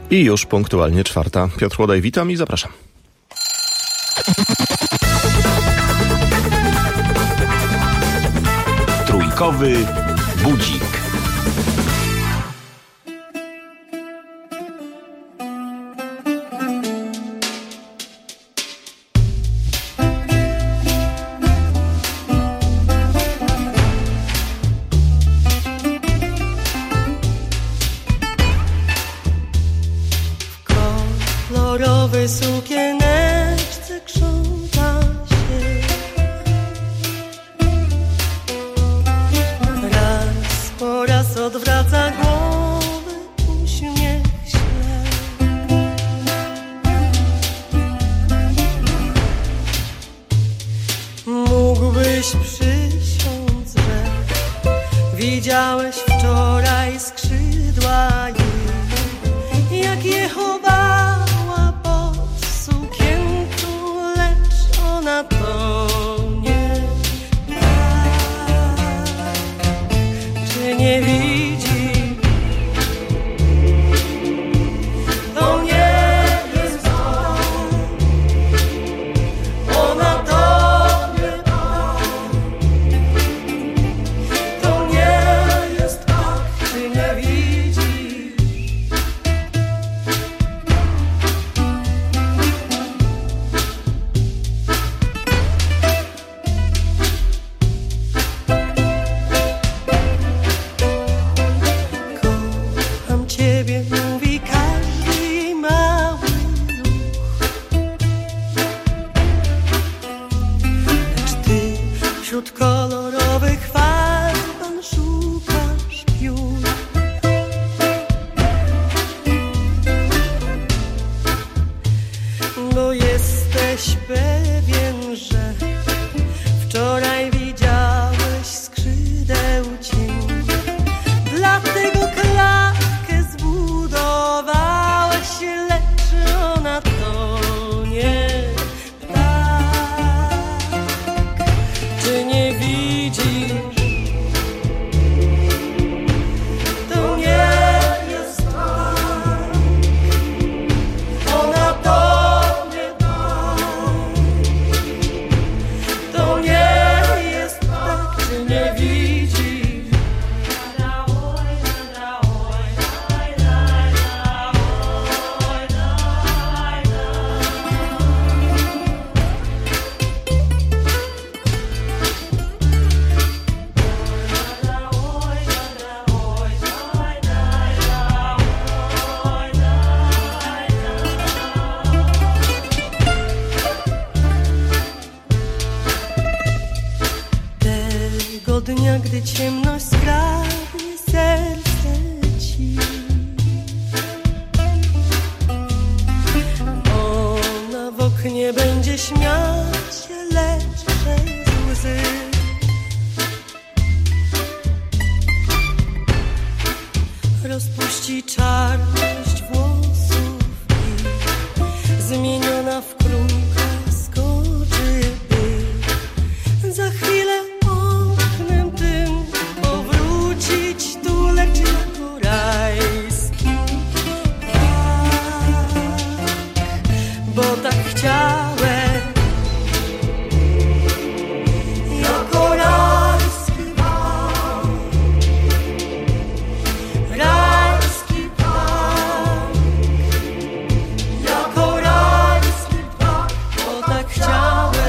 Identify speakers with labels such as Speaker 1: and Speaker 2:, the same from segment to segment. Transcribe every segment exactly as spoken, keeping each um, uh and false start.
Speaker 1: I już punktualnie czwarta. Piotr Łodaj, witam i zapraszam.
Speaker 2: Trójkowy budzik.
Speaker 3: W sukieneczce krząta się, raz po raz odwraca głowę, uśmiech śle. Mógłbyś przysiąc, że widziałeś wczoraj skrzydła jej, jak je chowa na to nie tak. Czy nie widzi? To nie jest tak. Ona to nie tak. To nie jest tak. Czy nie widzi? Wśród kolorowych farb pan szukasz piór. Bo jesteś pewien, że wczoraj widziałeś skrzydeł cień. Dlatego klatkę zbudowałeś, lecz ona to nie. Czy nie widzisz? To nie jest tak. Ona to nie tak. To nie jest tak. Czy nie widzisz? Dnia, gdy ciemność skradnie serce ci, ona w oknie będzie śmiać się, lecz przez łzy. Rozpuści czarność włosów i zmieniona w królka skoczy, by za chwilę powrócić tu, lecz jako rajski. Tak, bo tak chciałem. Jako rajski tak. Rajski tak. Jako rajski tak, bo tak chciałem.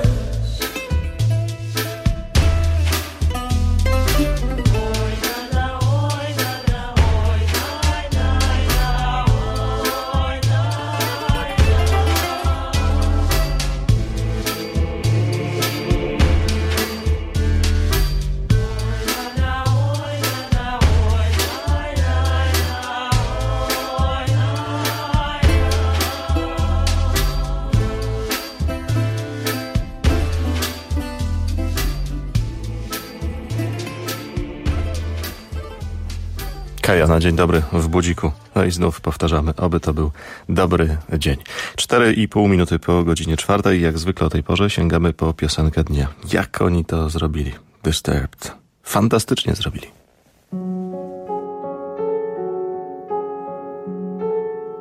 Speaker 1: Kaja na dzień dobry w budziku. No i znów powtarzamy, oby to był dobry dzień. Cztery i pół minuty po godzinie czwartej. Jak zwykle o tej porze sięgamy po piosenkę dnia. Jak oni to zrobili? Disturbed. Fantastycznie zrobili.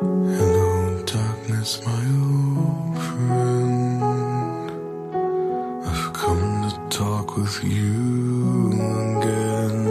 Speaker 4: Hello, darkness, my old friend. I've come to talk with you again,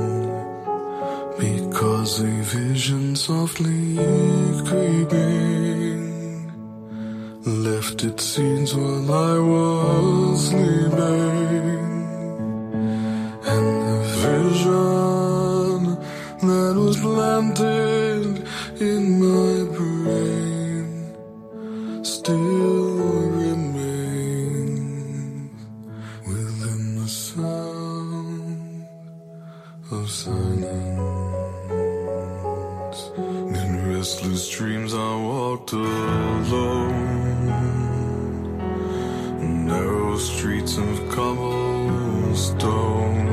Speaker 4: because a vision softly creeping left its seeds while I was sleeping, and the vision that was planted in my brain still remains within the sound of silence. In restless dreams I walked alone, narrow streets of cobblestone,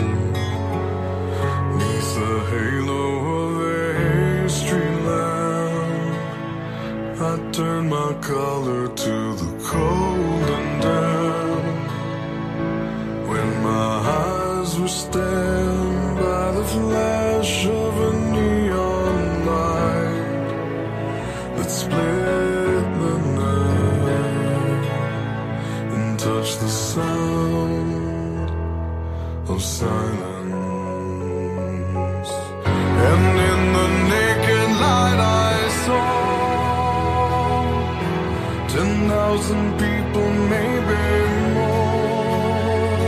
Speaker 4: neath the halo of a street lamp. I turned my collar to the cold and damp, when my eyes were stabbed by the flash of a neon light that split the night and touched the sound of silence. And in the naked light I saw ten thousand people, maybe more,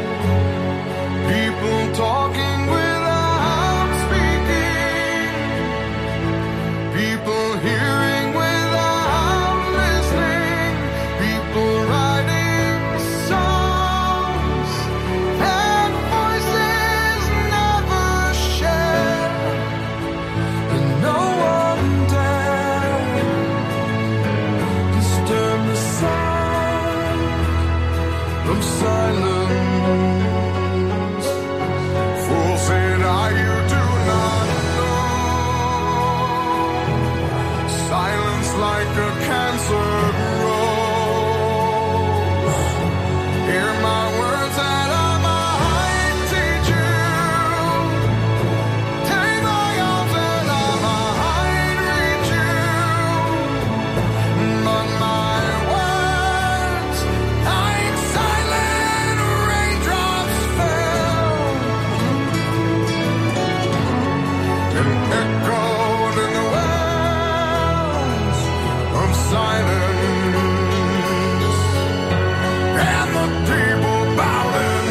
Speaker 4: people talking without speaking, people hearing without listening, people writing songs that voices never share, and no one dared disturb the sound of silence. Fool, said I, you do not know. Silence like a cancer grows. Hear my words that I might teach you. Take my arms that I might reach you. But my words, like silent raindrops, fell and echoed in the wells of silence, and the people bowed and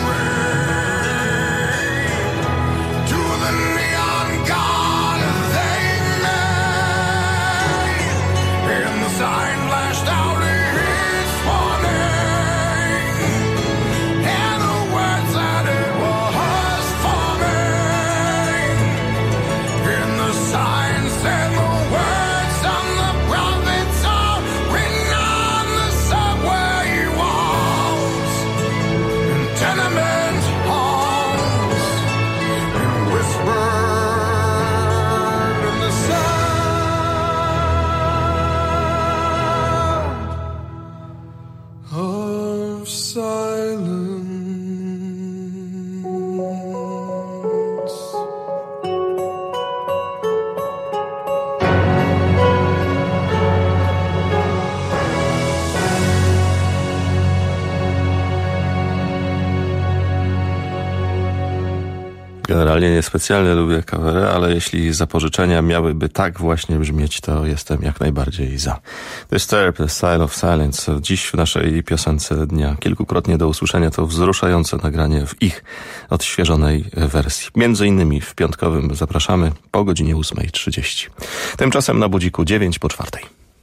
Speaker 4: prayed to the neon god they made, and the sign flashed out its warning, and the words that it was forming, and the sign said the words on the prophets are written on the subway walls, and tenement halls, and whispered in the sound of silence.
Speaker 1: Generalnie niespecjalnie lubię covery, ale jeśli zapożyczenia miałyby tak właśnie brzmieć, to jestem jak najbardziej za. Disturb, The Style of Silence. Dziś w naszej piosence dnia kilkukrotnie do usłyszenia to wzruszające nagranie w ich odświeżonej wersji. Między innymi w piątkowym zapraszamy po godzinie ósmej trzydzieści. Tymczasem na budziku dziewięć po czwartej.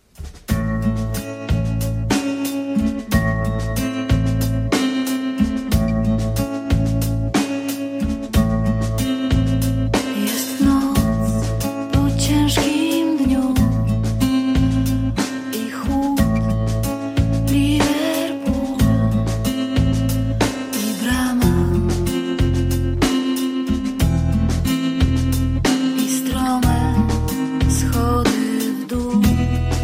Speaker 5: Jest noc po ciężkim dniu i chłód, Liverpool i brama i strome schody w dół.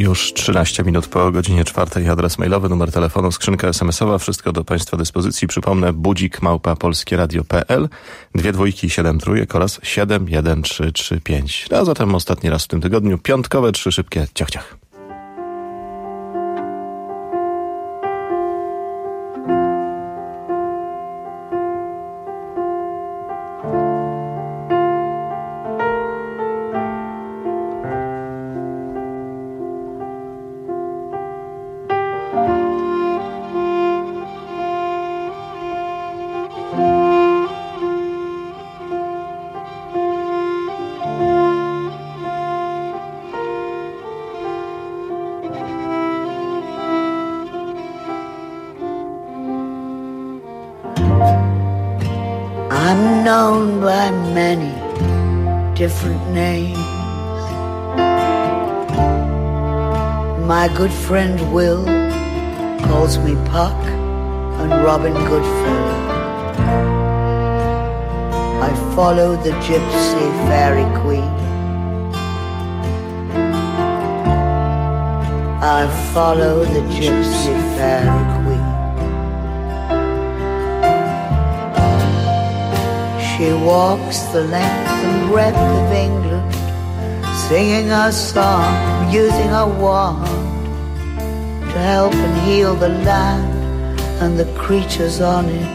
Speaker 1: Już trzynaście minut po godzinie czwartej. Adres mailowy, numer telefonu, skrzynka es em esowa. Wszystko do Państwa dyspozycji. Przypomnę, budzik małpa polskieradio kropka pe el, dwie dwójki, siedem trójek oraz siedem jeden trzy trzy pięć. A zatem ostatni raz w tym tygodniu piątkowe, trzy szybkie ciach ciach.
Speaker 6: I'm known by many different names. My good friend Will calls me Puck and Robin Goodfellow. I follow the gypsy fairy queen. I follow the gypsy fairy queen. She walks the length and breadth of England, singing a song, using a wand to help and heal the land and the creatures on it.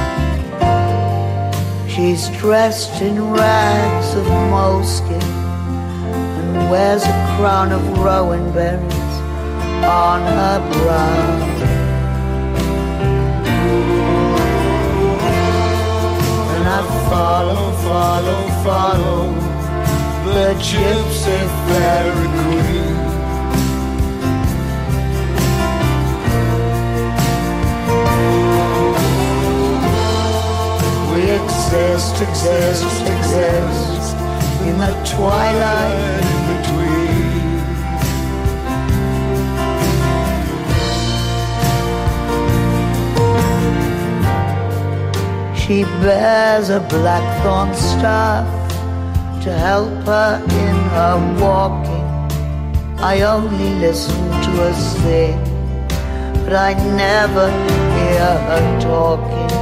Speaker 6: She's dressed in rags of moleskin and wears a crown of rowan berries on her brow. I follow, follow, follow the gypsy fairy queen. We exist, exist, exist in the twilight in between. She bears a blackthorn staff to help her in her walking. I only listen to her sing, but I never hear her talking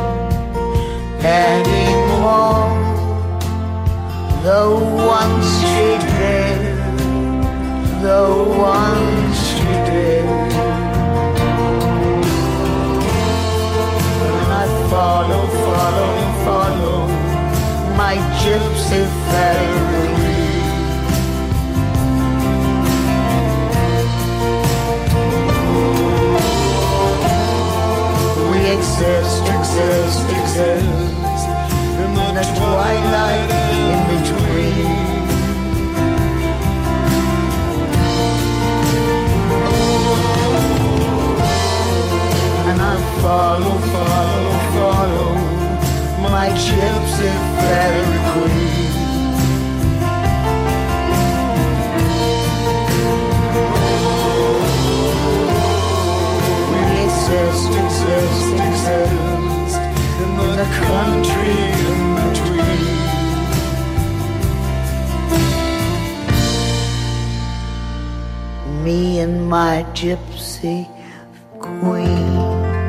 Speaker 6: anymore. Though once she did, though once she did. Follow, follow, follow my gypsy fairy. We exist, exist, exist in the, the twilight in between. And I follow, follow, follow my gypsy fairy queen. We exist, exist, exist in the, the country in between. Me and my gypsy queen.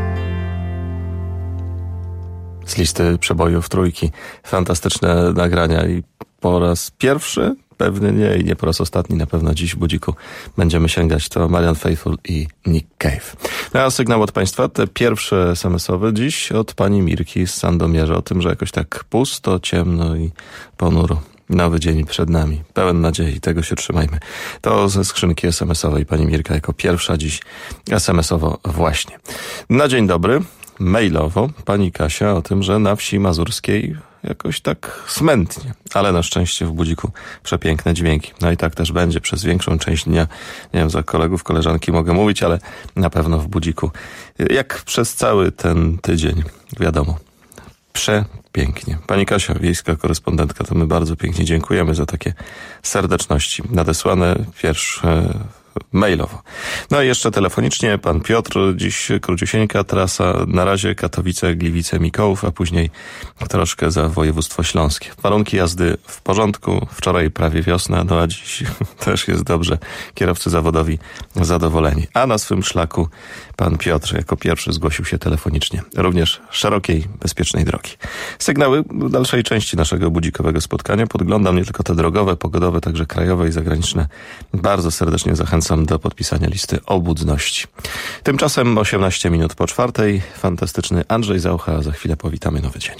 Speaker 1: Z listy przebojów trójki. Fantastyczne nagrania i po raz pierwszy, pewnie nie i nie po raz ostatni, na pewno dziś w budziku będziemy sięgać. To Marianne Faithfull i Nick Cave. No a sygnał od Państwa, te pierwsze es em esowe dziś od pani Mirki z Sandomierza o tym, że jakoś tak pusto, ciemno i ponuro. Nowy dzień przed nami. Pełen nadziei. Tego się trzymajmy. To ze skrzynki es em esowej pani Mirka jako pierwsza dziś es em esowo właśnie. Na dzień dobry. Mailowo pani Kasia o tym, że na wsi mazurskiej jakoś tak smętnie, ale na szczęście w budziku przepiękne dźwięki. No i tak też będzie przez większą część dnia. Nie wiem, za kolegów, koleżanki mogę mówić, ale na pewno w budziku. Jak przez cały ten tydzień, wiadomo. Przepięknie. Pani Kasia, wiejska korespondentka, to my bardzo pięknie dziękujemy za takie serdeczności. Nadesłane pierwsze mailowo. No i jeszcze telefonicznie pan Piotr, dziś króciusieńka trasa, na razie Katowice, Gliwice, Mikołów, a później troszkę za województwo śląskie. Warunki jazdy w porządku, wczoraj prawie wiosna, no a dziś też jest dobrze. Kierowcy zawodowi zadowoleni. A na swym szlaku pan Piotr jako pierwszy zgłosił się telefonicznie. Również szerokiej, bezpiecznej drogi. Sygnały dalszej części naszego budzikowego spotkania. Podglądam nie tylko te drogowe, pogodowe, także krajowe i zagraniczne. Bardzo serdecznie zachęcam do podpisania listy obudności. Tymczasem osiemnaście minut po czwartej. Fantastyczny Andrzej Zaucha, a za chwilę powitamy nowy dzień.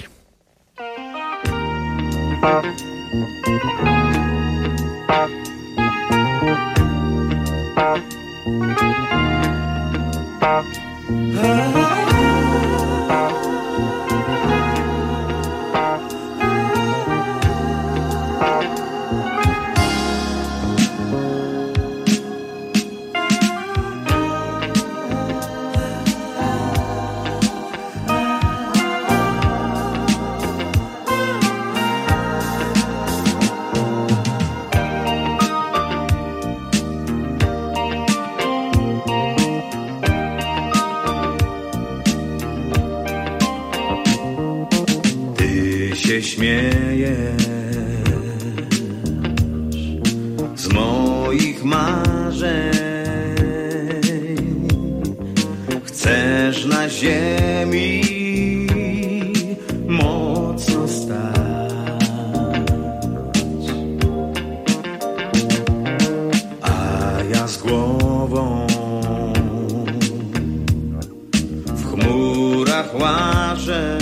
Speaker 7: Się śmiejesz z moich marzeń. Chcesz na ziemi mocno stać, a ja z głową w chmurach łażę.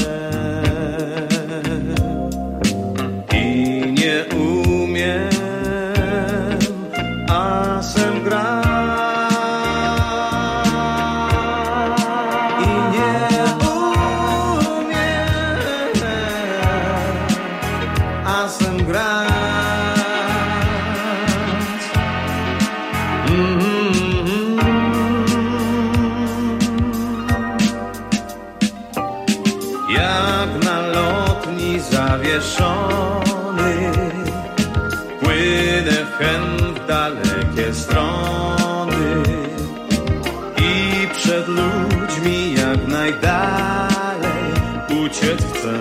Speaker 8: Płynę hen w dalekie strony i przed ludźmi jak najdalej uciec chcę.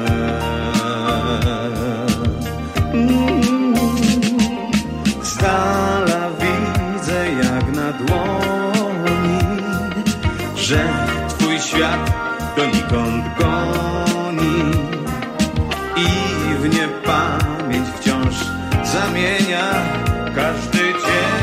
Speaker 8: Mm. Z dala widzę jak na dłoni, że twój świat donikąd goni i w niepamięć wciąż zamienia każdy dzień.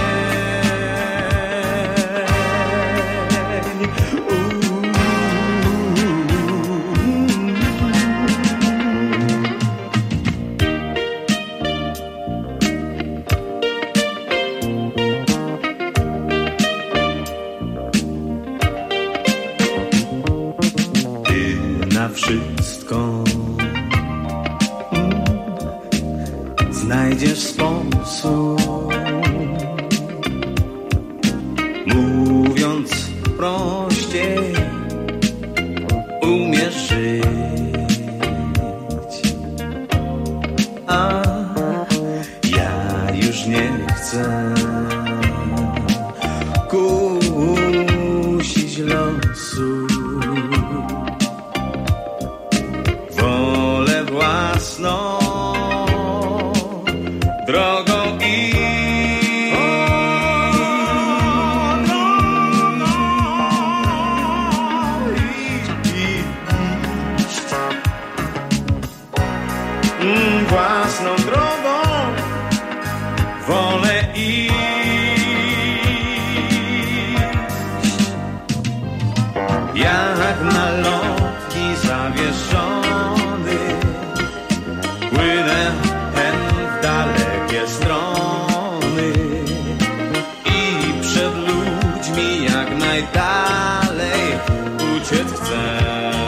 Speaker 8: Ty na wszystko znajdziesz sposób, mówiąc prościej, umiesz żyć, a ja już nie chcę kusić losu, wolę własną drogą iść. Mm, własną drogą wolę iść. Jak na lotni zawieszony płynę w dalekie strony i przed ludźmi jak najdalej uciec chcę.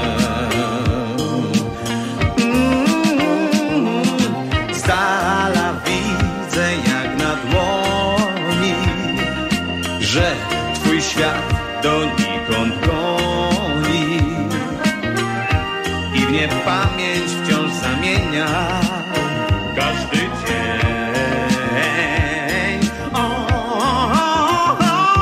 Speaker 8: Mm, z dala widzę jak na dłoni, że twój świat donikąd goni i w niepamięć wciąż zamienia każdy dzień. O, o, o, o.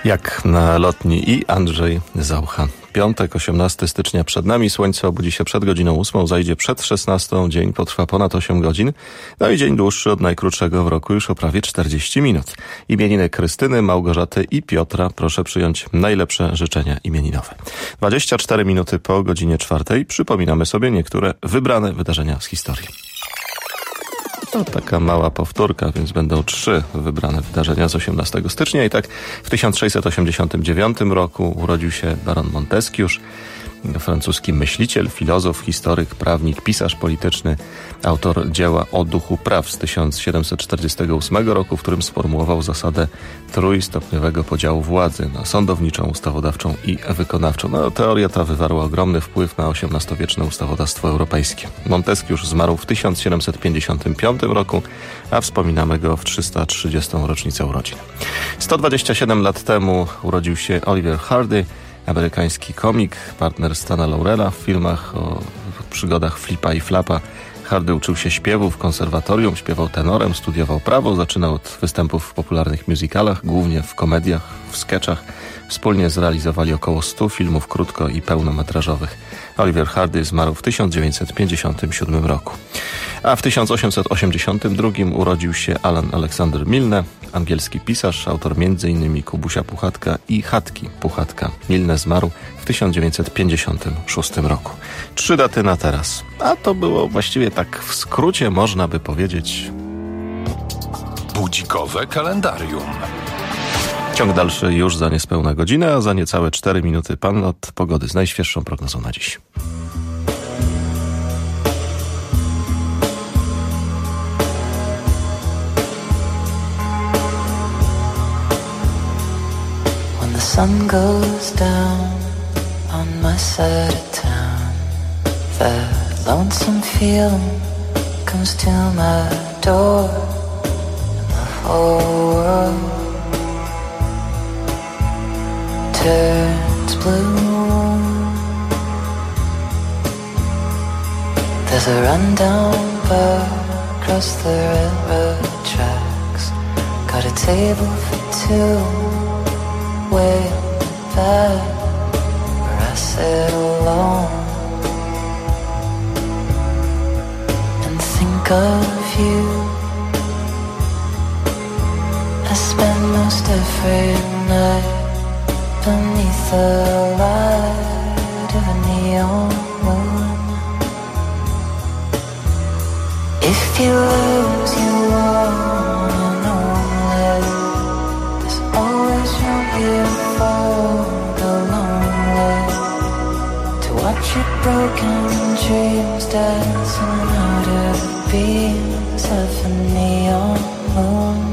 Speaker 1: Jak na lotni i Andrzej Zaucha. Piątek, osiemnastego stycznia przed nami. Słońce obudzi się przed godziną ósmą, zajdzie przed szesnastą. Dzień potrwa ponad osiem godzin. No i dzień dłuższy od najkrótszego w roku już o prawie czterdzieści minut. Imieniny Krystyny, Małgorzaty i Piotra. Proszę przyjąć najlepsze życzenia imieninowe. dwadzieścia cztery minuty po godzinie czwartej. Przypominamy sobie niektóre wybrane wydarzenia z historii. To taka mała powtórka, więc będą trzy wybrane wydarzenia z osiemnastego stycznia. I tak w tysiąc sześćset osiemdziesiątym dziewiątym roku urodził się baron Montesquieu, francuski myśliciel, filozof, historyk, prawnik, pisarz polityczny, autor dzieła O duchu praw z tysiąc siedemset czterdziestego ósmego roku, w którym sformułował zasadę trójstopniowego podziału władzy na sądowniczą, ustawodawczą i wykonawczą. No, teoria ta wywarła ogromny wpływ na osiemnastowieczne ustawodawstwo europejskie. Montesquieu zmarł w tysiąc siedemset pięćdziesiątym piątym roku, a wspominamy go w trzysta trzydziestą rocznicę urodzin. sto dwadzieścia siedem lat temu urodził się Oliver Hardy, amerykański komik, partner Stana Laurela w filmach o przygodach Flipa i Flapa. Hardy uczył się śpiewu w konserwatorium, śpiewał tenorem, studiował prawo, zaczynał od występów w popularnych musicalach, głównie w komediach, w sketchach. Wspólnie zrealizowali około stu filmów krótko- i pełnometrażowych. Oliver Hardy zmarł w tysiąc dziewięćset pięćdziesiątym siódmym roku. A w tysiąc osiemset osiemdziesiątym drugim urodził się Alan Alexander Milne, angielski pisarz, autor między innymi Kubusia Puchatka i Chatki Puchatka. Milne zmarł w tysiąc dziewięćset pięćdziesiątym szóstym roku. Trzy daty na teraz. A to było właściwie tak w skrócie, można by powiedzieć,
Speaker 2: budzikowe kalendarium.
Speaker 1: Ciąg dalszy już za niespełna godzinę, a za niecałe cztery minuty pan od pogody z najświeższą prognozą na dziś.
Speaker 5: When the sun goes down on my side of town, the lonesome feeling comes to my door, and the whole world turns blue. There's a rundown bar across the railroad tracks, got a table for two way back where I sit alone and think of you. I spend most every night beneath the light of a neon moon. If you lose, you won, and only there's always room here for the lonely to watch your broken dreams dancing out of the beams of a neon moon.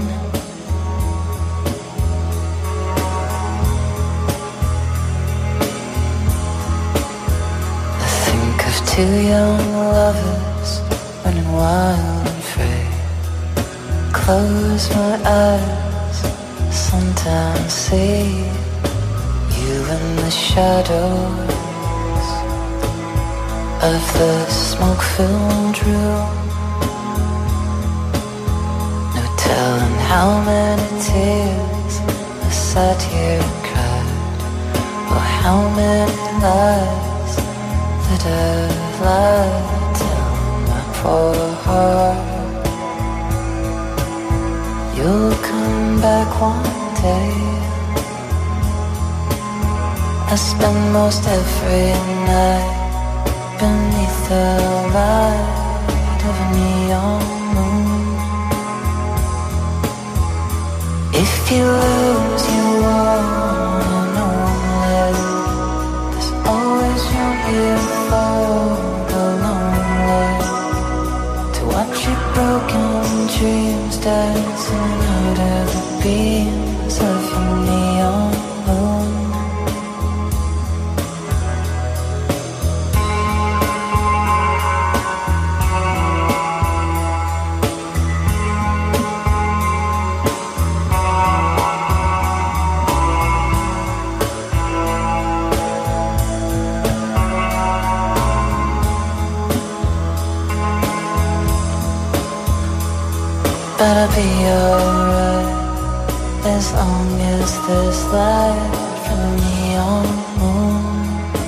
Speaker 5: Two young lovers running wild and free. Close my eyes, sometimes see you in the shadows of the smoke-filled room. No telling how many tears I sat here and cried, or how many lies that I've lied to my poor heart. You'll come back one day. I spend most every night beneath the light of a neon moon. If you lose, you won, and only there's always room here for the lonely to watch your broken dreams dancing out of the beams of a neon moon. But I'll be alright. as long as there's light from a neon moon.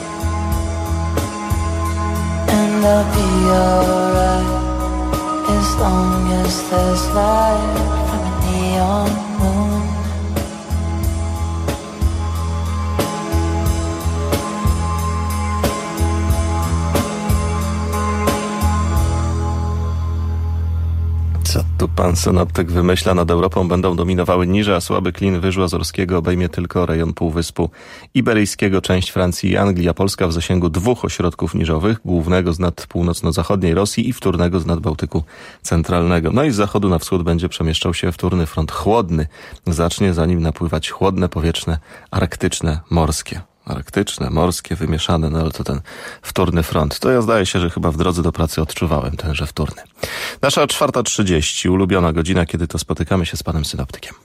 Speaker 5: And I'll be alright as long as there's light from a neon moon.
Speaker 1: Co tu pan synoptyk wymyśla? Nad Europą będą dominowały niże, a słaby klin wyżu azorskiego obejmie tylko rejon Półwyspu Iberyjskiego, część Francji i Anglii, a Polska w zasięgu dwóch ośrodków niżowych, głównego z nad północno-zachodniej Rosji i wtórnego z nad Bałtyku Centralnego. No i z zachodu na wschód będzie przemieszczał się wtórny front chłodny. Zacznie za nim napływać chłodne powietrzne, arktyczne, morskie. Arktyczne, morskie, wymieszane, no ale to ten wtórny front. To ja zdaje się, że chyba w drodze do pracy odczuwałem tenże wtórny. Nasza czwarta trzydzieści, ulubiona godzina, kiedy to spotykamy się z panem synoptykiem.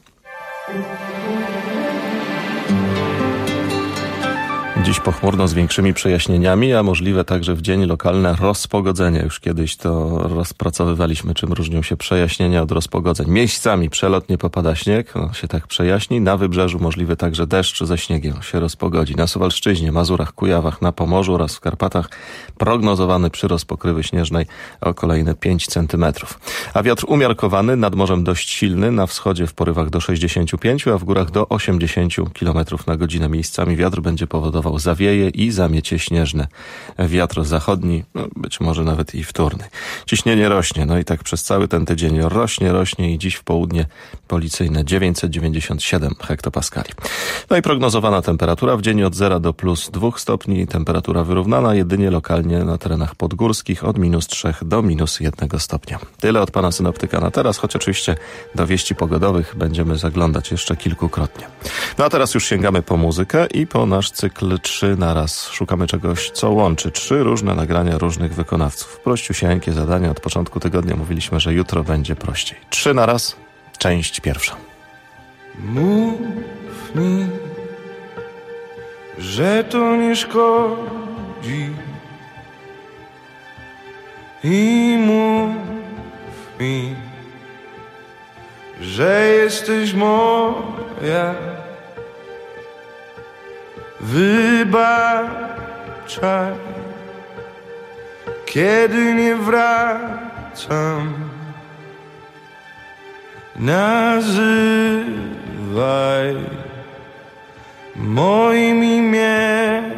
Speaker 1: Dziś pochmurno z większymi przejaśnieniami, a możliwe także w dzień lokalne rozpogodzenia. Już kiedyś to rozpracowywaliśmy, czym różnią się przejaśnienia od rozpogodzeń. Miejscami przelotnie popada śnieg, no, się tak przejaśni. Na wybrzeżu możliwy także deszcz ze śniegiem, się rozpogodzi. Na Suwalszczyźnie, Mazurach, Kujawach, na Pomorzu oraz w Karpatach prognozowany przyrost pokrywy śnieżnej o kolejne pięć centymetrów. A wiatr umiarkowany, nad morzem dość silny, na wschodzie w porywach do sześćdziesięciu pięciu, a w górach do osiemdziesięciu kilometrów na godzinę. Miejscami wiatr będzie powodował zawieje i zamiecie śnieżne. Wiatr zachodni, no być może nawet i wtórny. Ciśnienie rośnie, no i tak przez cały ten tydzień rośnie, rośnie i dziś w południe policyjne dziewięćset dziewięćdziesiąt siedem hektopaskali. No i prognozowana temperatura w dzień od zera do plus dwóch stopni, temperatura wyrównana jedynie lokalnie na terenach podgórskich od minus trzech do minus jednego stopnia. Tyle od pana synoptyka na teraz, choć oczywiście do wieści pogodowych będziemy zaglądać jeszcze kilkukrotnie. No a teraz już sięgamy po muzykę i po nasz cykl trzy na raz. Szukamy czegoś, co łączy trzy różne nagrania różnych wykonawców. Prościusieńkie zadania. Od początku tygodnia mówiliśmy, że jutro będzie prościej. Trzy na raz, część pierwsza.
Speaker 4: Mów mi, że to nie szkodzi, i mów mi, że jesteś moja. Wybaczaj, kiedy nie wracam. Nazywaj moim imieniem.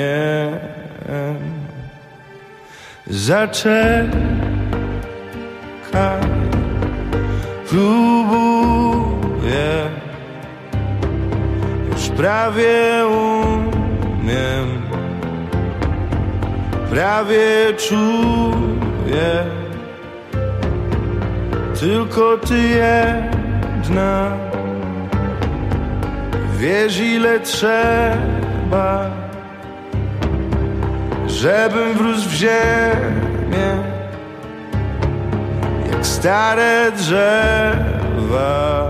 Speaker 4: Zaczekaj, próbuję, już prawie umiem, prawie czuję, tylko ty jedna wiesz, ile trzeba, żebym wrósł w ziemię jak stare drzewa.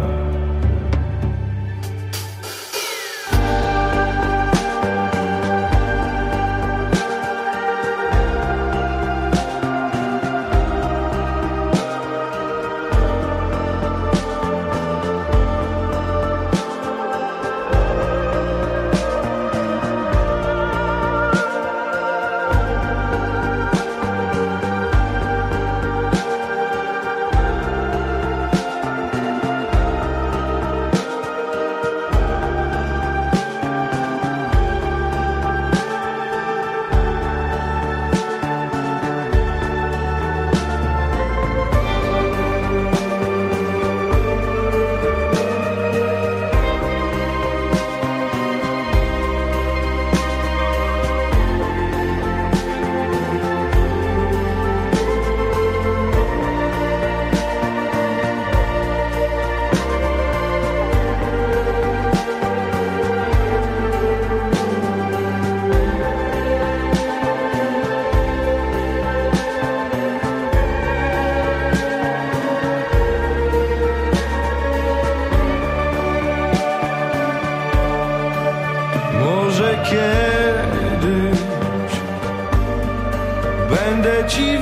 Speaker 4: Będę ci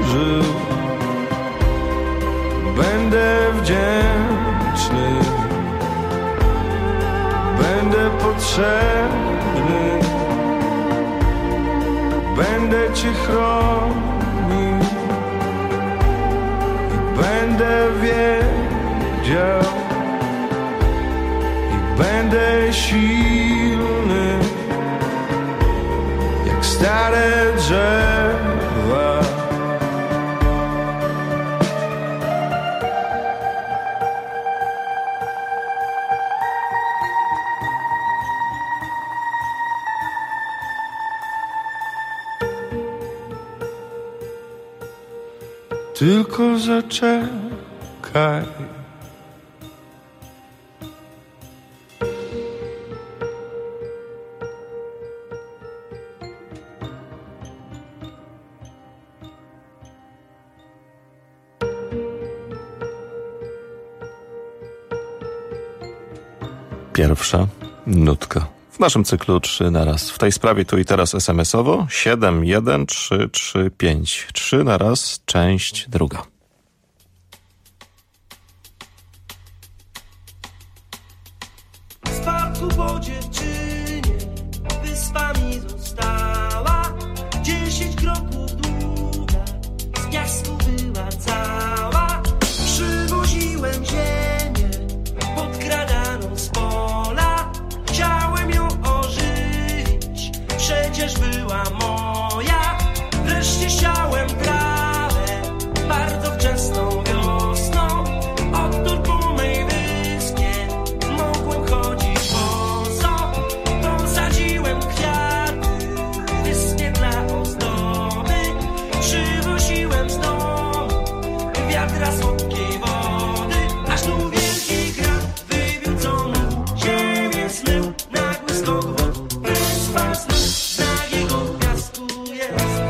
Speaker 4: wierzył, będę wdzięczny niepotrzebny. Będę cię chronił i będę wiedział i będę silny jak stare drzewa. Tylko zaczekaj.
Speaker 1: Pierwsza nutka. W naszym cyklu trzy na raz. W tej sprawie tu i teraz es em esowo siedem jeden trzy trzy pięć. trzy na raz, część druga.
Speaker 3: W spadku po dziewczynie wyspami została, dziesięć kroków długa, z piasku była cała. Przywoziłem ziemię podkradaną z pola, chciałem ją ożywić, przecież była moja. Wreszcie siałem trawę bardzo wczesną wiosną. Odtąd po mej wyspie mogłem chodzić boso. Posadziłem kwiaty wyspie dla ozdoby, przywoziłem z domu wiadra słodkiej wody, aż tu wielki krat wybił, co mu ziemię zmył. Nagły skok wód, wyspa znów, znak jego piasku jest.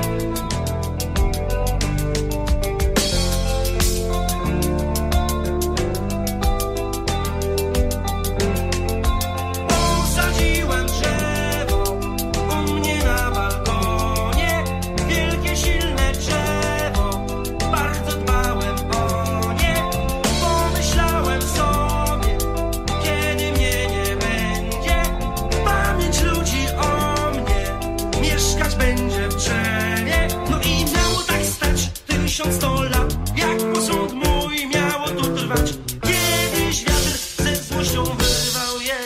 Speaker 3: Posadziłem drzewo u mnie na balkonie, wielkie, silne drzewo, bardzo dbałem o nie. Pomyślałem sobie, kiedy mnie nie będzie, pamięć ludzi o mnie mieszkać będzie w drzewie. No i miało tak stać tysiąc sto lat, jak posąg mój miało tu trwać. Kiedyś wiatr ze złością wyrwał je.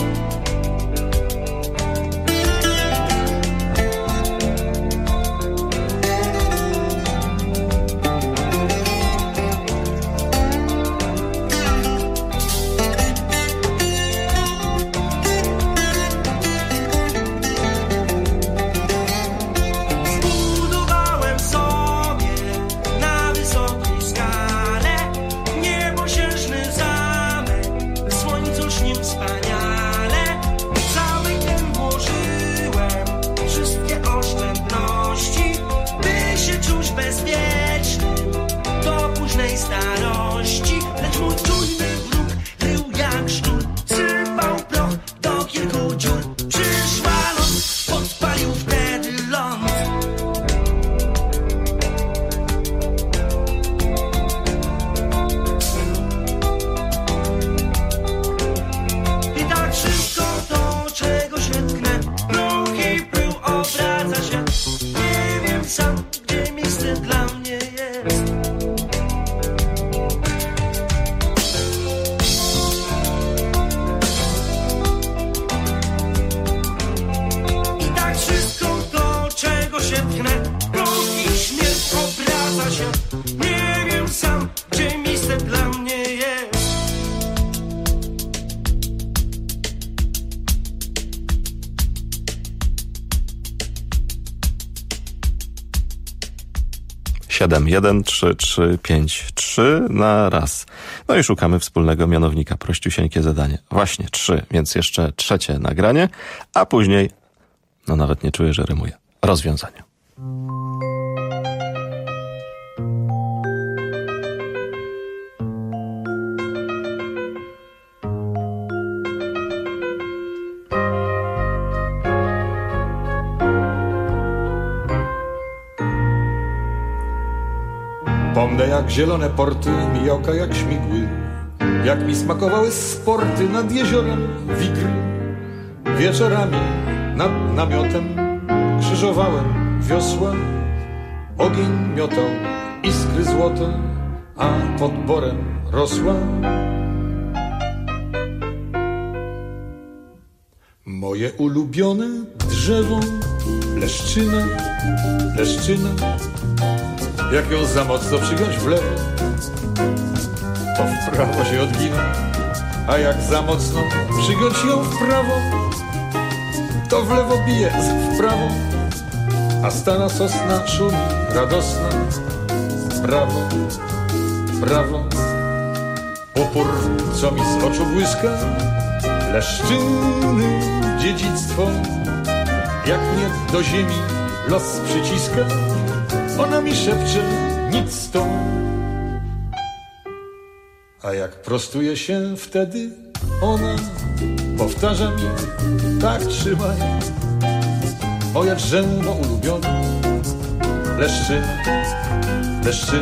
Speaker 3: Zbudowałem sobie na wysokiej skale niebosiężny zamek, w słońcu śnił wspaniale. Zamek ten włożyłem wszystkie oszczędności, by się czuć bezpiecznym do późnej starości. Lecz mój czujny wróg rył jak szczur, sypał proch do kilku dziur. Przyszła noc, podpalił wtedy ląd. I tak wszystko to, czego się tknę, proch i pył obraca się. Nie wiem sam, gdzie miejsce dla mnie jest. I tak wszystko to, czego się tknę, proch i śmierć obraca się. Nie wiem sam, gdzie miejsce dla mnie jest.
Speaker 1: siedem jeden trzy trzy pięć. trzy na raz. No i szukamy wspólnego mianownika. Prościusieńkie zadanie. Właśnie trzy, więc jeszcze trzecie nagranie, a później, no nawet nie czuję, że rymuje, rozwiązanie.
Speaker 9: Pomnę jak zielone porty, mi oka jak śmigły, jak mi smakowały sporty nad jeziorem Wigry. Wieczorami nad namiotem krzyżowałem wiosła, ogień miotał iskry złote, a pod borem rosła moje ulubione drzewo, leszczyna, leszczyna. Jak ją za mocno przygiąć w lewo, to w prawo się odgina, a jak za mocno przygiąć ją w prawo, to w lewo bije w prawo, a stara sosna szumi radosna. Brawo, brawo, upór, co mi z oczu błyska, leszczyny dziedzictwo, jak mnie do ziemi los przyciska, ona mi szepcze nic to. A jak prostuje się wtedy ona, powtarza mi, tak trzymaj, moja drzewo ulubione, leszczyna, leszczyna.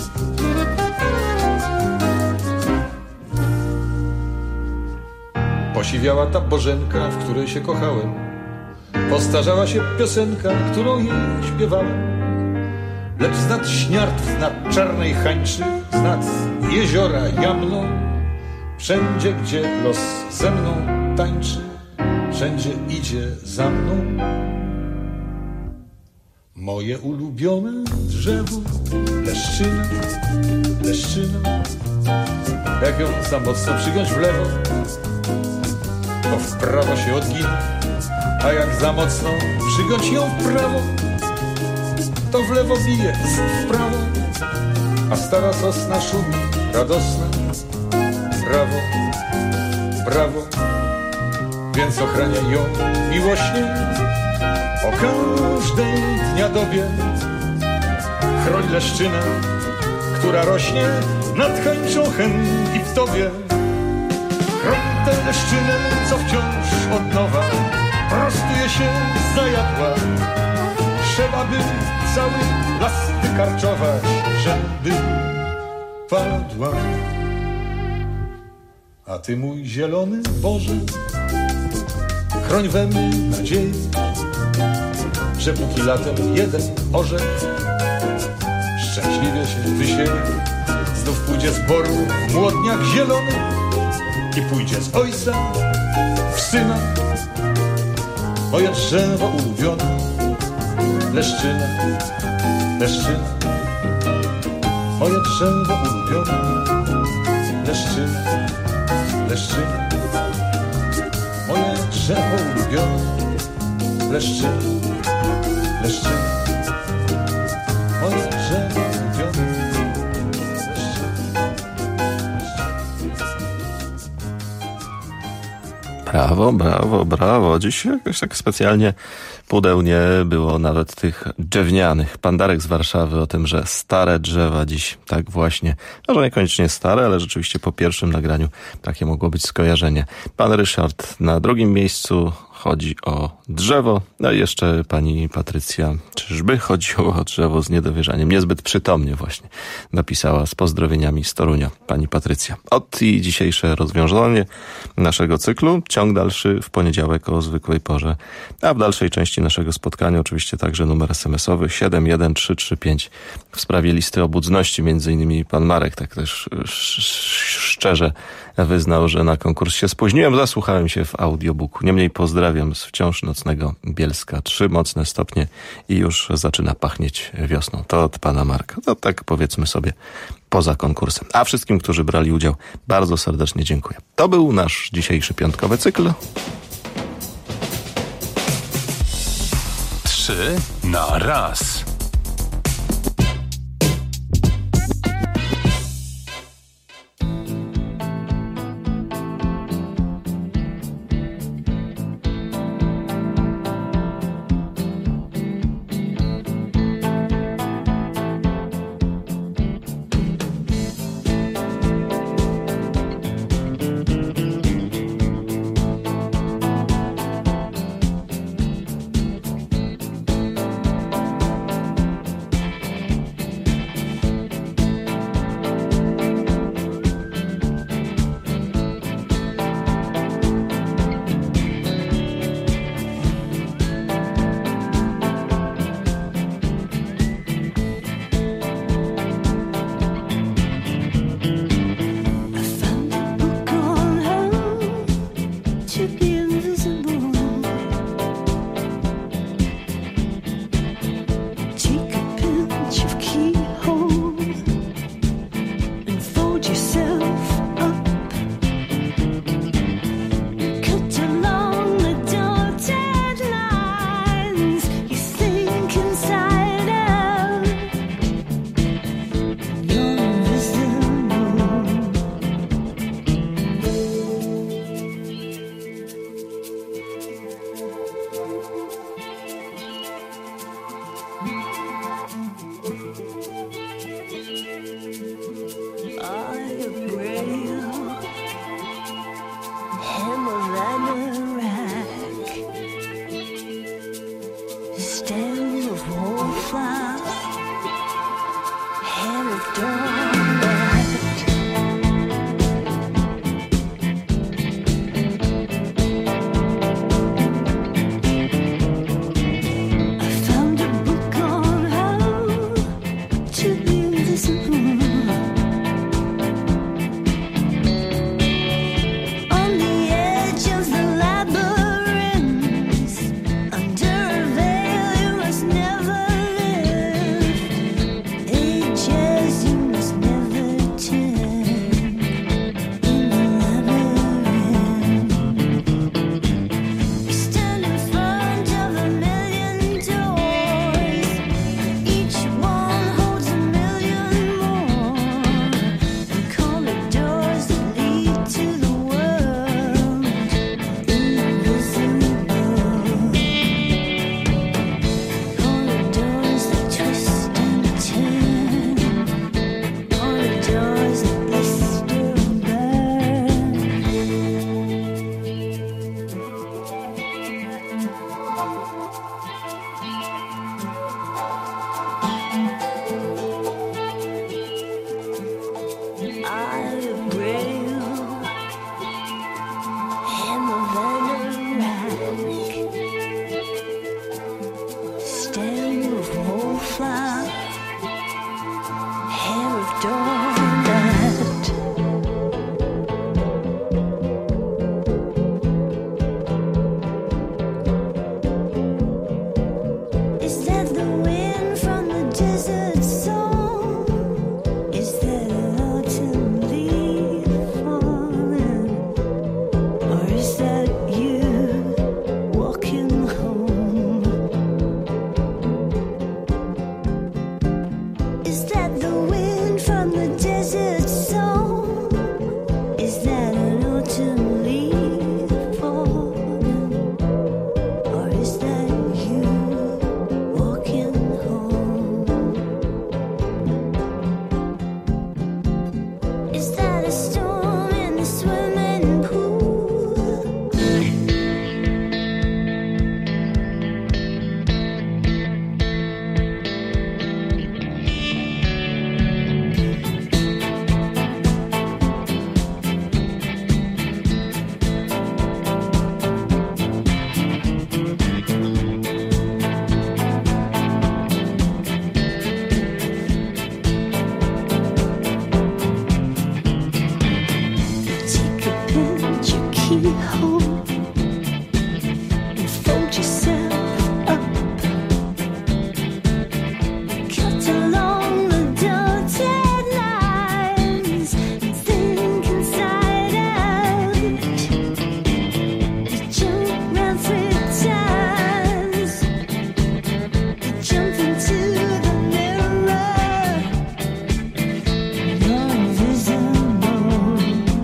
Speaker 9: Posiwiała ta bożenka, w której się kochałem, postarzała się piosenka, którą jej śpiewałem. Lecz z nad śniartw, z nad czarnej hańczy, z nad jeziora jamną, wszędzie, gdzie los ze mną tańczy, wszędzie idzie za mną. Moje ulubione drzewo, leszczyna, leszczyna. Jak ją za mocno przygiąć w lewo, to w prawo się odgina, a jak za mocno przygiąć ją w prawo, to w lewo bije w prawo, a stara sosna szumi radosna. Brawo, brawo, więc ochraniaj ją miłośnie o każdej dnia dobie. Chroń leszczynę, która rośnie nad hańczą hen i w tobie. Chroń tę leszczynę, co wciąż od nowa prostuje się zajadła. Trzeba by cały las wykarczować, żeby padła. A ty, mój zielony Boże, chroń we mnie nadzieję, że póki latem jeden orzech szczęśliwie się wysieje, znów pójdzie z boru w młodniak zielony i pójdzie z ojca w syna. Moje drzewo ulubione, leszczyna, leszczyna. Moje drzewo ulubione, leszczyna, leszczyna. Moje drzewo ulubione, leszczyna, leszczyna. Moje drzewo ulubione, leszczyna, leszczyna.
Speaker 1: Brawo, brawo, brawo. Dziś jakoś tak specjalnie pudeł nie było, nawet tych drewnianych. Pan Darek z Warszawy o tym, że stare drzewa dziś tak właśnie, może niekoniecznie stare, ale rzeczywiście po pierwszym nagraniu takie mogło być skojarzenie. Pan Ryszard na drugim miejscu, chodzi o drzewo. No i jeszcze pani Patrycja, czyżby chodziło o drzewo z niedowierzaniem? Niezbyt przytomnie właśnie napisała z pozdrowieniami z Torunia pani Patrycja. Od i dzisiejsze rozwiązanie naszego cyklu. Ciąg dalszy w poniedziałek o zwykłej porze. A w dalszej części naszego spotkania oczywiście także numer es em esowy siedem jeden trzy trzy pięć w sprawie listy obudności. Między innymi pan Marek tak też szczerze wyznał, że na konkurs się spóźniłem. Zasłuchałem się w audiobooku. Niemniej pozdrawiam z wciąż nocnego Bielska. Trzy mocne stopnie i już zaczyna pachnieć wiosną. To od pana Marka. To tak powiedzmy sobie poza konkursem. A wszystkim, którzy brali udział, bardzo serdecznie dziękuję. To był nasz dzisiejszy piątkowy cykl.
Speaker 2: Trzy na raz.
Speaker 10: keyhole and fold yourself up. Cut along the dotted lines and think inside out. You jump round three times. You jump into the mirror. You're invisible.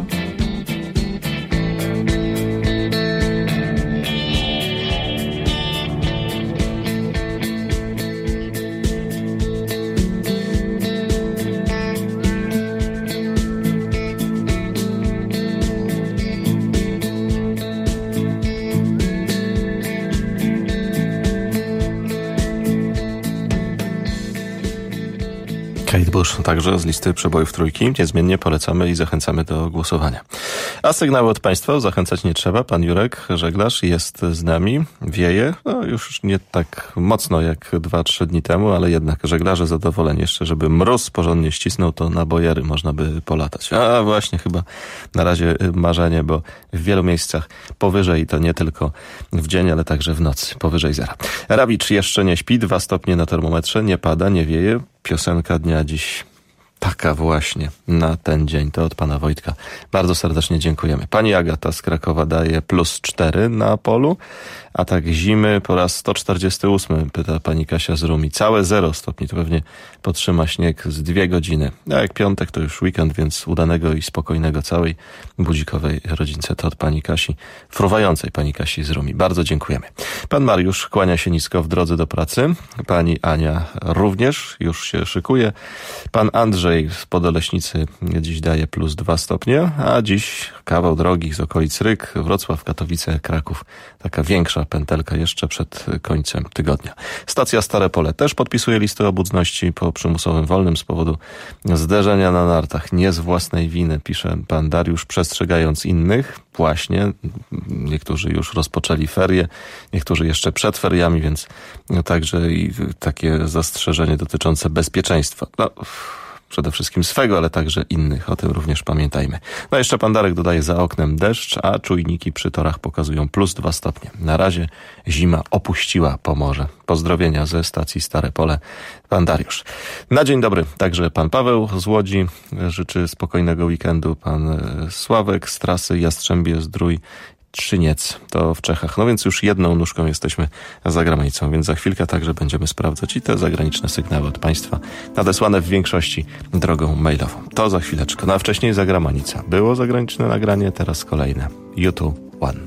Speaker 1: Kate Bush, także z listy przebojów trójki. Niezmiennie polecamy i zachęcamy do głosowania. A sygnały od Państwa zachęcać nie trzeba. Pan Jurek, żeglarz, jest z nami. Wieje, no już nie tak mocno jak dwa, trzy dni temu, ale jednak żeglarze zadowoleni. Jeszcze, żeby mróz porządnie ścisnął, to na bojery można by polatać. A właśnie, chyba na razie marzenie, bo w wielu miejscach powyżej, to nie tylko w dzień, ale także w nocy, powyżej zera. Rawicz jeszcze nie śpi, dwa stopnie na termometrze, nie pada, nie wieje. Piosenka dnia dziś taka właśnie na ten dzień. To od pana Wojtka. Bardzo serdecznie dziękujemy. Pani Agata z Krakowa daje plus cztery na polu, a tak zimy po raz sto czterdziesty ósmy, pyta pani Kasia z Rumi. Całe zero stopni, to pewnie potrzyma śnieg z dwie godziny. A jak piątek to już weekend, więc udanego i spokojnego całej budzikowej rodzince. To od pani Kasi, fruwającej pani Kasi z Rumi. Bardzo dziękujemy. Pan Mariusz kłania się nisko w drodze do pracy. Pani Ania również już się szykuje. Pan Andrzej z Podoleśnicy dziś daje plus dwa stopnie, a dziś kawał drogi z okolic Ryk, Wrocław, Katowice, Kraków. Taka większa pętelka jeszcze przed końcem tygodnia. Stacja Stare Pole też podpisuje listę obudności po przymusowym wolnym z powodu zderzenia na nartach. Nie z własnej winy, pisze pan Dariusz, przestrzegając innych. Właśnie, niektórzy już rozpoczęli ferie, niektórzy jeszcze przed feriami, więc także i takie zastrzeżenie dotyczące bezpieczeństwa. No, przede wszystkim swego, ale także innych. O tym również pamiętajmy. No jeszcze pan Darek dodaje, za oknem deszcz, a czujniki przy torach pokazują plus dwa stopnie. Na razie zima opuściła Pomorze. Pozdrowienia ze stacji Stare Pole. Pan Dariusz. Na dzień dobry także pan Paweł z Łodzi. Życzy spokojnego weekendu. Pan Sławek z trasy Jastrzębie-Zdrój. Trzyniec, to w Czechach. No więc już jedną nóżką jesteśmy za granicą, więc za chwilkę także będziemy sprawdzać i te zagraniczne sygnały od Państwa, nadesłane w większości drogą mailową. To za chwileczkę. No a wcześniej zagranica. Było zagraniczne nagranie, teraz kolejne. U two One.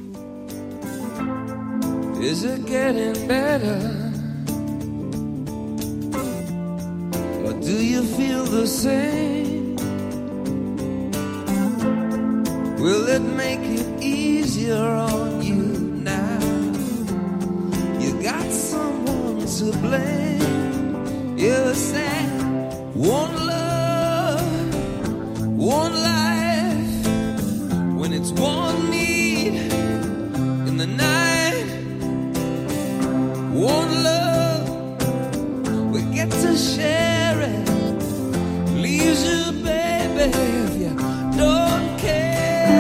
Speaker 3: Is it getting better? Or do you feel the same? Will it make it easier on you now? You got someone to blame. You said one love, one life. When it's one need in the night, one love, we get to share it. Leaves you, baby, if you don't care.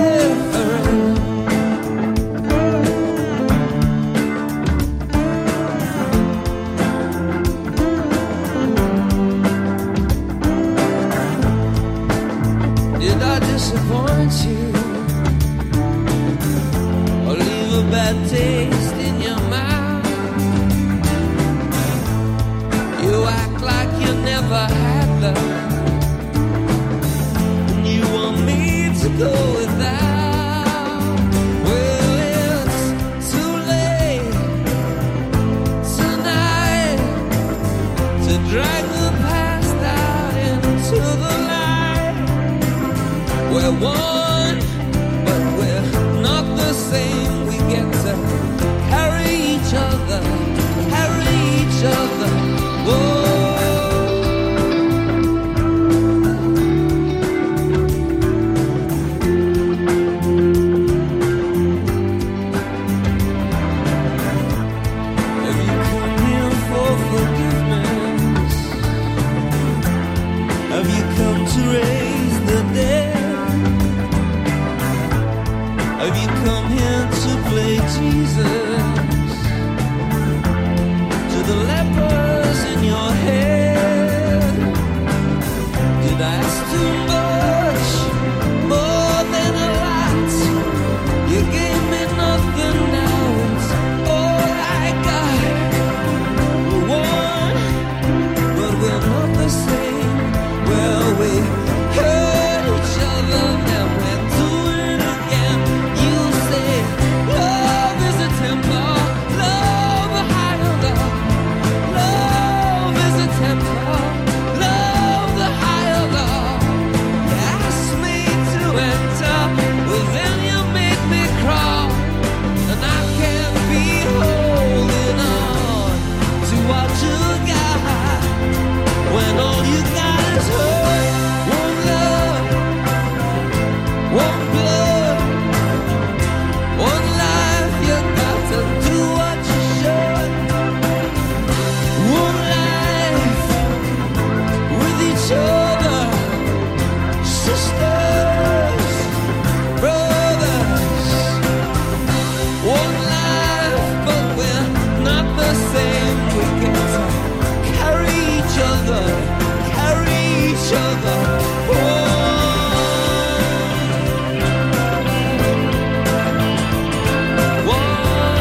Speaker 3: Did I disappoint you or leave a bad taste in your mouth? You act like you never had love, and you want me to go without. Well, it's too late tonight to drag the past out into the light. We're one, but we're not the same. We get to carry each other, carry each other. Whoa. come here to play Jesus? To the lepers in your head, did I ask too much? More than a lot. You gave me nothing, now it's all I got. One, but we're not the same. Well, we hurt each other, now we're doing it again. You say love is a temper, love a higher love. Love is a temper, love the higher love. You asked me to enter, well then you made me crawl, and I can't be holding on to what you got when all you got is hurt. One love, one blood, one life. You got to do what you should. One life with each other, sisters, brothers. One life, but we're not the same. We get to carry each other, carry each other. One, one.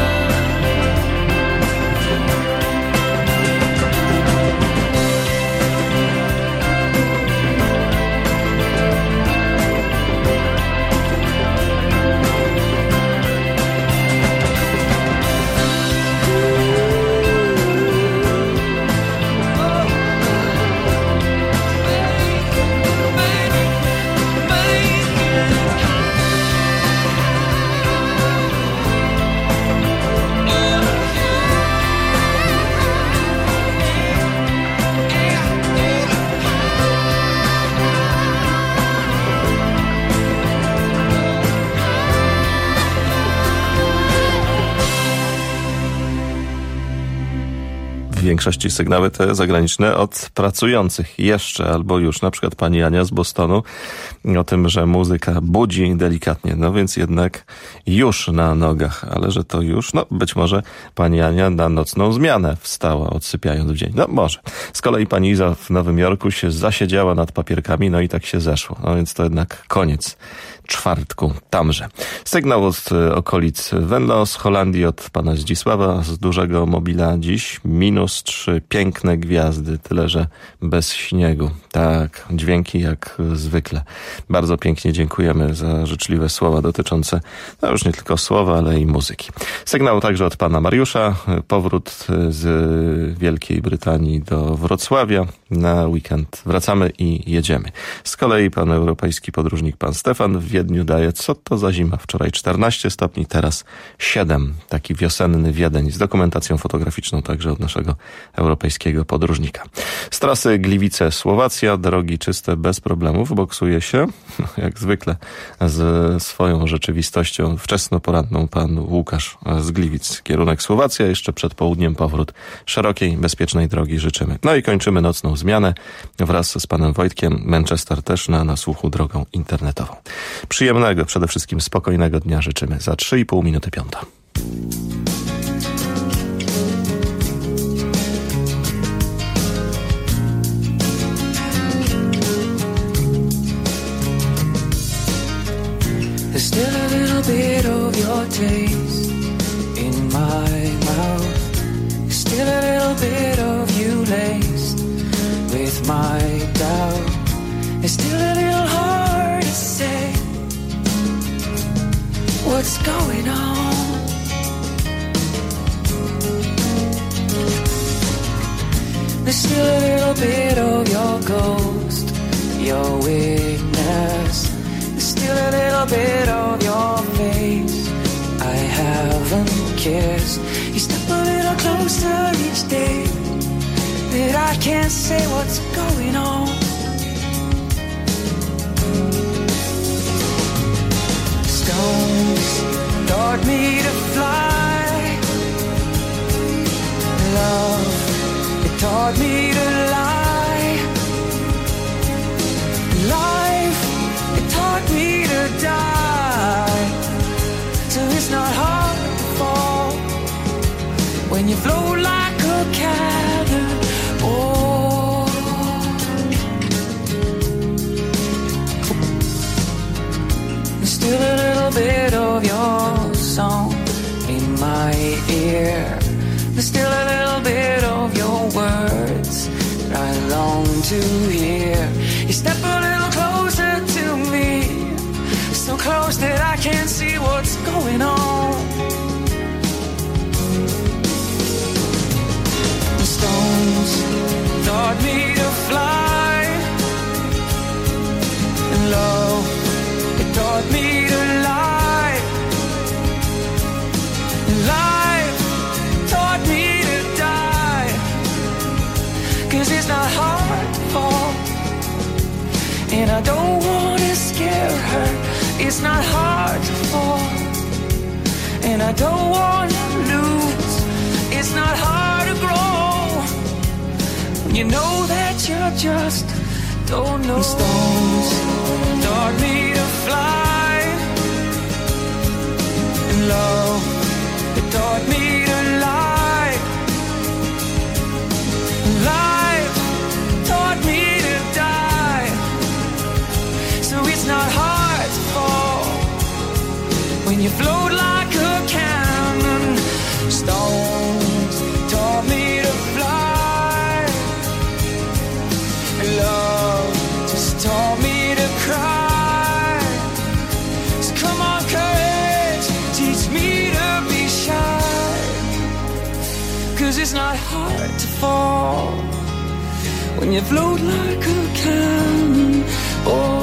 Speaker 1: W większości sygnały te zagraniczne od pracujących jeszcze albo już, na przykład pani Ania z Bostonu, o tym, że muzyka budzi delikatnie, no więc jednak już na nogach, ale że to już, no być może pani Ania na nocną zmianę wstała, odsypiając w dzień, no może. Z kolei pani Iza w Nowym Jorku się zasiedziała nad papierkami, no i tak się zeszło, no więc to jednak koniec czwartku tamże. Sygnał od okolic Venlo z Holandii od pana Zdzisława z dużego mobila dziś minus trzy, piękne gwiazdy, tyle że bez śniegu. Tak, dźwięki jak zwykle. Bardzo pięknie dziękujemy za życzliwe słowa dotyczące, no już nie tylko słowa, ale i muzyki. Sygnał także od pana Mariusza, powrót z Wielkiej Brytanii do Wrocławia. Na weekend wracamy i jedziemy. Z kolei pan europejski podróżnik, pan Stefan w Wiedniu daje, co to za zima. Wczoraj czternaście stopni, teraz siedem. Taki wiosenny Wiedeń z dokumentacją fotograficzną także od naszego europejskiego podróżnika. Z trasy Gliwice-Słowacja, drogi czyste, bez problemów, boksuje się, jak zwykle, z swoją rzeczywistością wczesnoporanną pan Łukasz z Gliwic. Kierunek Słowacja, jeszcze przed południem powrót szerokiej, bezpiecznej drogi życzymy. No i kończymy nocną zmianę wraz z panem Wojtkiem. Manchester też na nasłuchu drogą internetową. Przyjemnego, przede wszystkim spokojnego dnia życzymy. Za trzy i pół minuty piąta.
Speaker 11: There's still a little bit of your taste in my mouth. There's still a little bit of you laced with my doubt. It's still a little hard to say what's going on. There's still a little bit of your ghost, your weakness. There's still a little bit of your face I haven't kissed. You step a little closer each day, that I can't say what's going on. Stones taught me to fly. Love, it taught me to lie. Life, it taught me to die. To it's not hard to fall when you float like a cannon. Oh, there's still a little bit of your song in my ear. There's still a little bit of your words that I long to hear. You step a little closer to me, so close that I can't see what's going on. The stones taught me to fly, and love, it taught me to lie. And life taught me to die, 'cause it's not hard to fall, and I don't wanna scare her. It's not hard to fall, and I don't wanna lose. It's not hard to grow when you know that you just don't know. Stones taught me to fly, and love, it taught me to lie. Life taught me to die, so it's not hard to fall when you float like a cannon. Stones taught me to fly, and love just taught me to cry. So come on, courage, teach me to be shy, 'cause it's not hard to fall when you float like a cannon. Oh,